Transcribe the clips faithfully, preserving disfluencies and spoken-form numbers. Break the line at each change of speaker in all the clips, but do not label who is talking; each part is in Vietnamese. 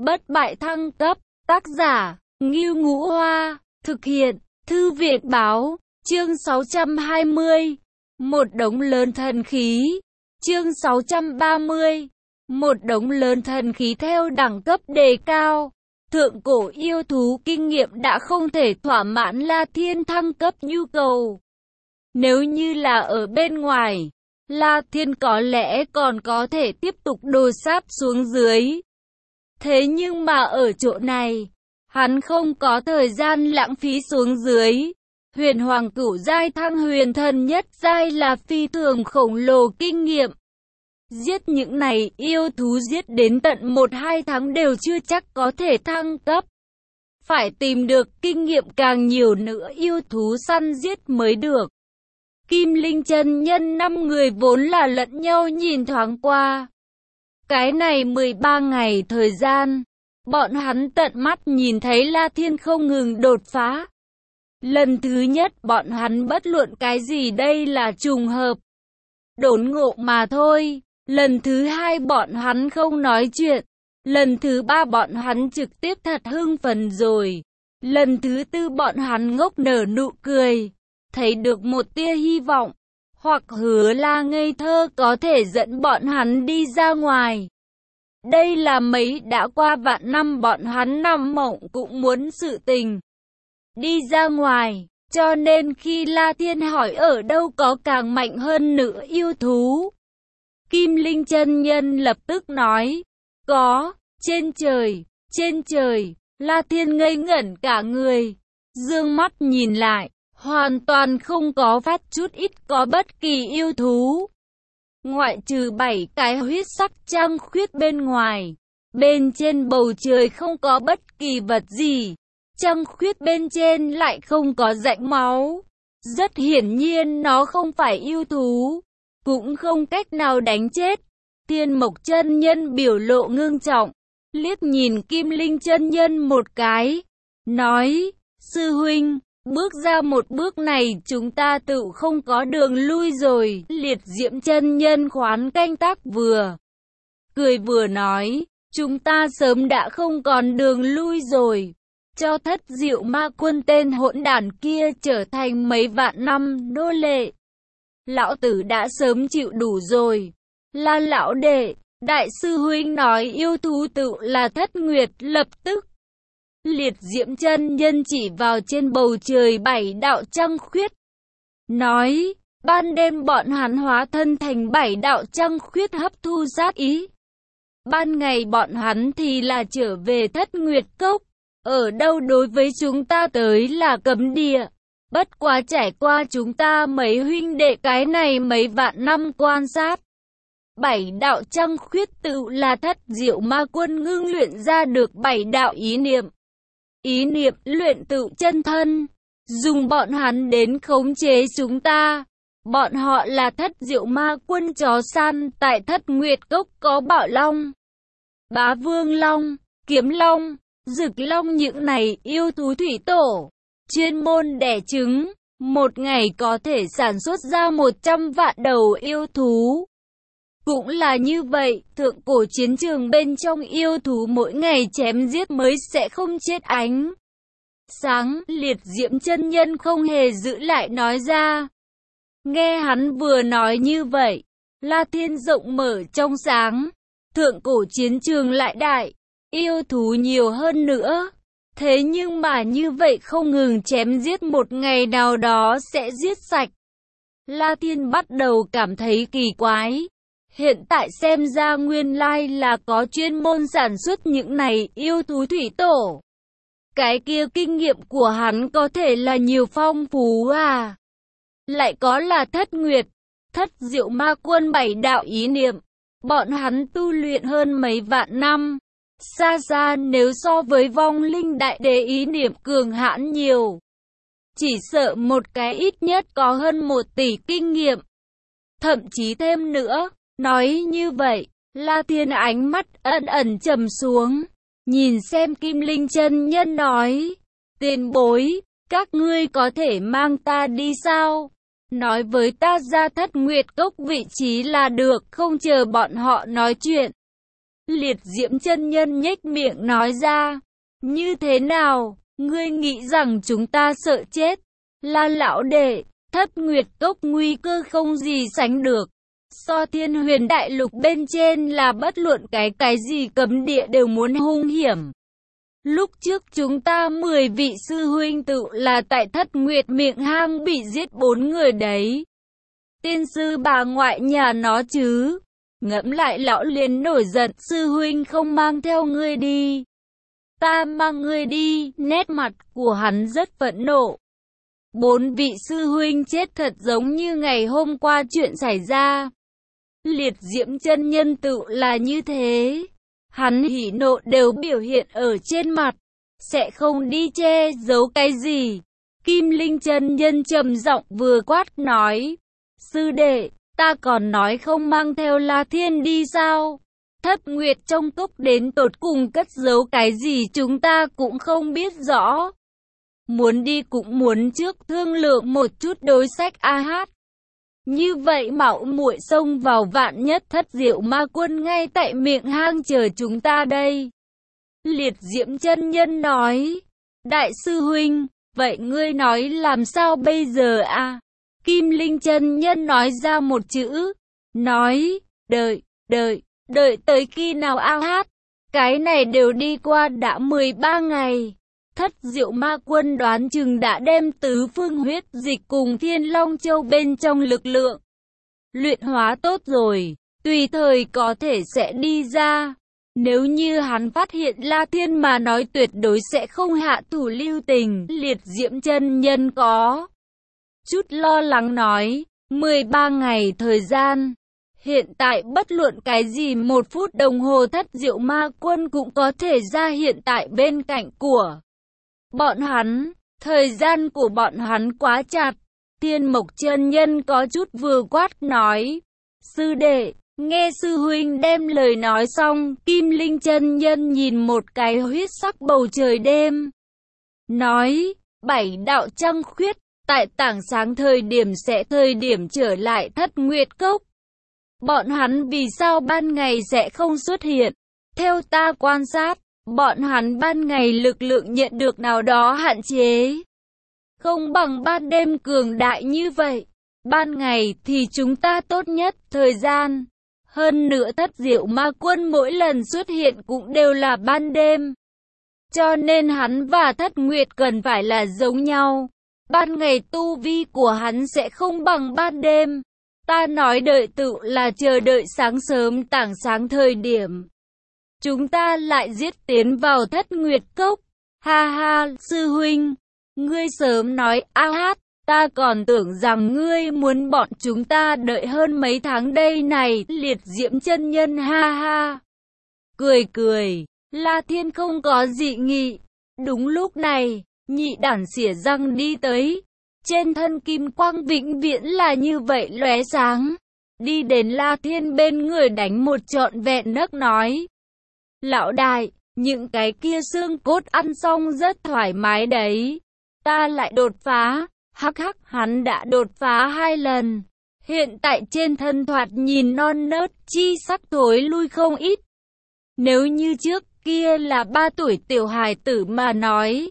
Bất bại thăng cấp, tác giả, Ngưu Ngũ Hoa, thực hiện, Thư viện báo, chương sáu trăm hai mươi, một đống lớn thần khí, chương sáu trăm ba mươi, một đống lớn thần khí theo đẳng cấp đề cao. Thượng cổ yêu thú kinh nghiệm đã không thể thỏa mãn La Thiên thăng cấp nhu cầu. Nếu như là ở bên ngoài, La Thiên có lẽ còn có thể tiếp tục đồ sáp xuống dưới. Thế nhưng mà ở chỗ này, hắn không có thời gian lãng phí xuống dưới. Huyền Hoàng cửu giai thăng huyền thần nhất giai là phi thường khổng lồ kinh nghiệm. Giết những này yêu thú giết đến tận một hai tháng đều chưa chắc có thể thăng cấp. Phải tìm được kinh nghiệm càng nhiều nữa yêu thú săn giết mới được. Kim Linh chân nhân năm người vốn là lẫn nhau nhìn thoáng qua. Cái này mười ba ngày thời gian, bọn hắn tận mắt nhìn thấy La Thiên không ngừng đột phá. Lần thứ nhất bọn hắn bất luận cái gì đây là trùng hợp, đốn ngộ mà thôi. Lần thứ hai bọn hắn không nói chuyện. Lần thứ ba bọn hắn trực tiếp thật hưng phấn rồi. Lần thứ tư bọn hắn ngốc nở nụ cười, thấy được một tia hy vọng, hoặc hứa La ngây thơ có thể dẫn bọn hắn đi ra ngoài. Đây là mấy đã qua vạn năm bọn hắn nằm mộng cũng muốn sự tình. Đi ra ngoài, cho nên khi La Thiên hỏi ở đâu có càng mạnh hơn nữa yêu thú, Kim Linh chân nhân lập tức nói, có, trên trời, trên trời. La Thiên ngây ngẩn cả người, dương mắt nhìn lại, hoàn toàn không có phát chút ít có bất kỳ yêu thú. Ngoại trừ bảy cái huyết sắc trăng khuyết bên ngoài, bên trên bầu trời không có bất kỳ vật gì. Trăng khuyết bên trên lại không có rãnh máu. Rất hiển nhiên nó không phải yêu thú, cũng không cách nào đánh chết. Tiên Mộc chân nhân biểu lộ ngưng trọng, liếc nhìn Kim Linh chân nhân một cái, nói, sư huynh, bước ra một bước này chúng ta tự không có đường lui rồi. Liệt Diễm chân nhân khoán canh tác vừa cười vừa nói, chúng ta sớm đã không còn đường lui rồi. Cho Thất Diệu Ma Quân tên hỗn đản kia trở thành mấy vạn năm nô lệ, lão tử đã sớm chịu đủ rồi. La lão đệ, đại sư huynh nói yêu thú tự là Thất Nguyệt. Lập tức Liệt Diễm chân nhân chỉ vào trên bầu trời bảy đạo trăng khuyết, nói, ban đêm bọn hắn hóa thân thành bảy đạo trăng khuyết hấp thu sát ý. Ban ngày bọn hắn thì là trở về Thất Nguyệt Cốc. Ở đâu đối với chúng ta tới là cấm địa. Bất quá trải qua chúng ta mấy huynh đệ cái này mấy vạn năm quan sát, bảy đạo trăng khuyết tự là Thất Diệu Ma Quân ngưng luyện ra được bảy đạo ý niệm. Ý niệm luyện tự chân thân, dùng bọn hắn đến khống chế chúng ta. Bọn họ là Thất Diệu Ma Quân chó săn. Tại Thất Nguyệt Cốc có Bảo Long, Bá Vương Long, Kiếm Long, Dực Long, những này yêu thú thủy tổ, chuyên môn đẻ trứng, một ngày có thể sản xuất ra một trăm vạn đầu yêu thú. Cũng là như vậy, thượng cổ chiến trường bên trong yêu thú mỗi ngày chém giết mới sẽ không chết ánh sáng. Liệt Diễm chân nhân không hề giữ lại nói ra. Nghe hắn vừa nói như vậy, La Thiên rộng mở trong sáng. Thượng cổ chiến trường lại đại, yêu thú nhiều hơn nữa. Thế nhưng mà như vậy không ngừng chém giết, một ngày nào đó sẽ giết sạch. La Thiên bắt đầu cảm thấy kỳ quái. Hiện tại xem ra nguyên lai là có chuyên môn sản xuất những này yêu thú thủy tổ. Cái kia kinh nghiệm của hắn có thể là nhiều phong phú à. Lại có là Thất Nguyệt, Thất Diệu Ma Quân bảy đạo ý niệm. Bọn hắn tu luyện hơn mấy vạn năm. Xa xa nếu so với vong linh đại đế ý niệm cường hãn nhiều. Chỉ sợ một cái ít nhất có hơn một tỷ kinh nghiệm. Thậm chí thêm nữa. Nói như vậy, La Thiên ánh mắt ẩn ẩn trầm xuống, nhìn xem Kim Linh chân nhân nói, tiền bối, các ngươi có thể mang ta đi sao? Nói với ta ra Thất Nguyệt Cốc vị trí là được. Không chờ bọn họ nói chuyện, Liệt Diễm chân nhân nhếch miệng nói ra, như thế nào, ngươi nghĩ rằng chúng ta sợ chết? La lão đệ, Thất Nguyệt Cốc nguy cơ không gì sánh được. So Thiên Huyền Đại Lục bên trên là bất luận cái cái gì cấm địa đều muốn hung hiểm. Lúc trước chúng ta mười vị sư huynh tự là tại Thất Nguyệt miệng hang bị giết bốn người đấy. Tiên sư bà ngoại nhà nó chứ. Ngẫm lại lão liền nổi giận, sư huynh không mang theo ngươi đi. Ta mang ngươi đi, nét mặt của hắn rất phẫn nộ. Bốn vị sư huynh chết thật giống như ngày hôm qua chuyện xảy ra. Liệt Diễm chân nhân tự là như thế. Hắn hỉ nộ đều biểu hiện ở trên mặt, sẽ không đi che giấu cái gì. Kim Linh chân nhân trầm giọng vừa quát nói, sư đệ, ta còn nói không mang theo La Thiên đi sao? Thất Nguyệt trong cốc đến tột cùng cất giấu cái gì chúng ta cũng không biết rõ. Muốn đi cũng muốn trước thương lượng một chút đối sách a hát. Như vậy mạo muội xông vào vạn nhất Thất Diệu Ma Quân ngay tại miệng hang chờ chúng ta đây. Liệt Diễm chân nhân nói, đại sư huynh, vậy ngươi nói làm sao bây giờ a? Kim Linh chân nhân nói ra một chữ, nói, đợi, đợi, đợi tới khi nào a hát, cái này đều đi qua đã mười ba ngày. Thất Diệu Ma Quân đoán chừng đã đem tứ phương huyết dịch cùng Thiên Long Châu bên trong lực lượng luyện hóa tốt rồi, tùy thời có thể sẽ đi ra. Nếu như hắn phát hiện La Thiên mà nói tuyệt đối sẽ không hạ thủ lưu tình. Liệt Diễm chân nhân có chút lo lắng nói, mười ba ngày thời gian. Hiện tại bất luận cái gì một phút đồng hồ Thất Diệu Ma Quân cũng có thể ra hiện tại bên cạnh của bọn hắn. Thời gian của bọn hắn quá chặt. Thiên Mộc chân nhân có chút vừa quát nói, sư đệ, nghe sư huynh đem lời nói xong. Kim Linh chân nhân nhìn một cái huyết sắc bầu trời đêm, nói, bảy đạo trăng khuyết, tại tảng sáng thời điểm sẽ thời điểm trở lại Thất Nguyệt Cốc. Bọn hắn vì sao ban ngày sẽ không xuất hiện? Theo ta quan sát, bọn hắn ban ngày lực lượng nhận được nào đó hạn chế, không bằng ban đêm cường đại như vậy. Ban ngày thì chúng ta tốt nhất thời gian. Hơn nữa Thất Diệu Ma Quân mỗi lần xuất hiện cũng đều là ban đêm. Cho nên hắn và Thất Nguyệt cần phải là giống nhau. Ban ngày tu vi của hắn sẽ không bằng ban đêm. Ta nói đợi tự là chờ đợi sáng sớm tảng sáng thời điểm chúng ta lại giết tiến vào Thất Nguyệt Cốc. Ha ha, sư huynh, ngươi sớm nói a hát, ta còn tưởng rằng ngươi muốn bọn chúng ta đợi hơn mấy tháng đây này. Liệt Diễm chân nhân ha ha cười cười. La Thiên không có dị nghị. Đúng lúc này, nhị đản xỉa răng đi tới. Trên thân kim quang vĩnh viễn là như vậy lóe sáng. Đi đến La Thiên bên người đánh một trọn vẹn nấc nói, lão đại, những cái kia xương cốt ăn xong rất thoải mái đấy. Ta lại đột phá. Hắc hắc, hắn đã đột phá hai lần. Hiện tại trên thân thoạt nhìn non nớt, chi sắc thối lui không ít. Nếu như trước kia là ba tuổi tiểu hài tử mà nói,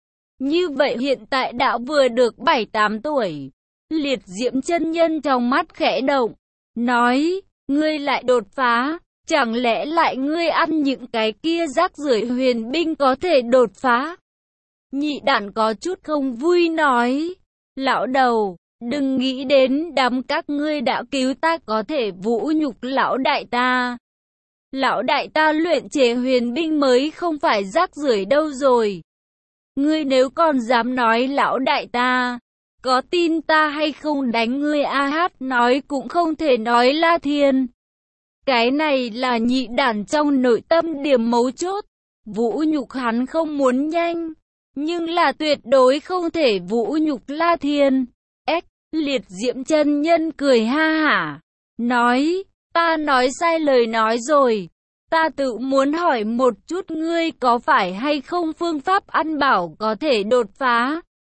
như vậy hiện tại đã vừa được bảy tám tuổi. Liệt Diễm chân nhân trong mắt khẽ động, nói, ngươi lại đột phá, chẳng lẽ lại ngươi ăn những cái kia rác rưởi huyền binh có thể đột phá? Nhị đản có chút không vui nói, lão đầu, đừng nghĩ đến đám các ngươi đã cứu ta có thể vũ nhục lão đại ta. Lão đại ta luyện chế huyền binh mới không phải rác rưởi đâu rồi. Ngươi nếu còn dám nói lão đại ta, có tin ta hay không đánh ngươi a hát? Nói cũng không thể nói La Thiên. Cái này là nhị đản trong nội tâm điểm mấu chốt. Vũ nhục hắn không muốn nhanh, nhưng là tuyệt đối không thể vũ nhục La Thiên. Ếch, Liệt Diễm chân nhân cười ha hả, nói, ta nói sai lời nói rồi. Ta tự muốn hỏi một chút ngươi có phải hay không phương pháp ăn bảo có thể đột phá.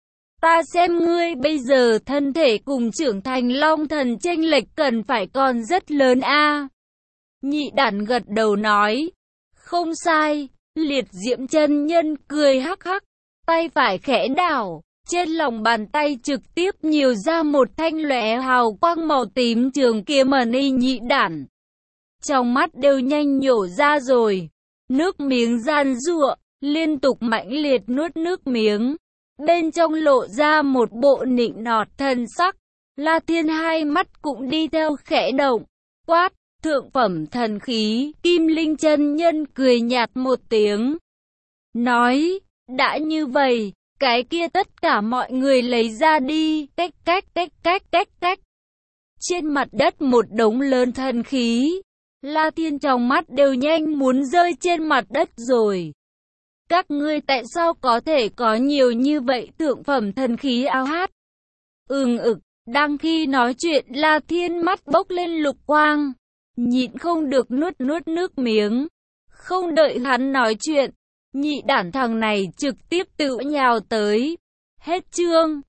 Ta xem ngươi bây giờ thân thể cùng trưởng thành long thần chênh lệch cần phải còn rất lớn a. Nhị đản gật đầu nói, không sai. Liệt diễm chân nhân cười hắc hắc, tay phải khẽ đảo, trên lòng bàn tay trực tiếp nhiều ra một thanh lóe hào quang màu tím trường kiếm mani. Nhị đản trong mắt đều nhanh nhổ ra rồi, nước miếng giàn giụa, liên tục mãnh liệt nuốt nước miếng, bên trong lộ ra một bộ nịnh nọt thần sắc. La Thiên hai mắt cũng đi theo khẽ động, quát, thượng phẩm thần khí. Kim Linh chân nhân cười nhạt một tiếng, nói, đã như vậy, cái kia tất cả mọi người lấy ra đi. Cách cách cách cách cách cách. Trên mặt đất một đống lớn thần khí, La Thiên trong mắt đều nhanh muốn rơi trên mặt đất rồi. Các ngươi tại sao có thể có nhiều như vậy thượng phẩm thần khí? Ao hát. Ừm ực, đang khi nói chuyện La Thiên mắt bốc lên lục quang, nhịn không được nuốt nuốt nước miếng. Không đợi hắn nói chuyện, nhị đản thằng này trực tiếp tự nhào tới. Hết chương.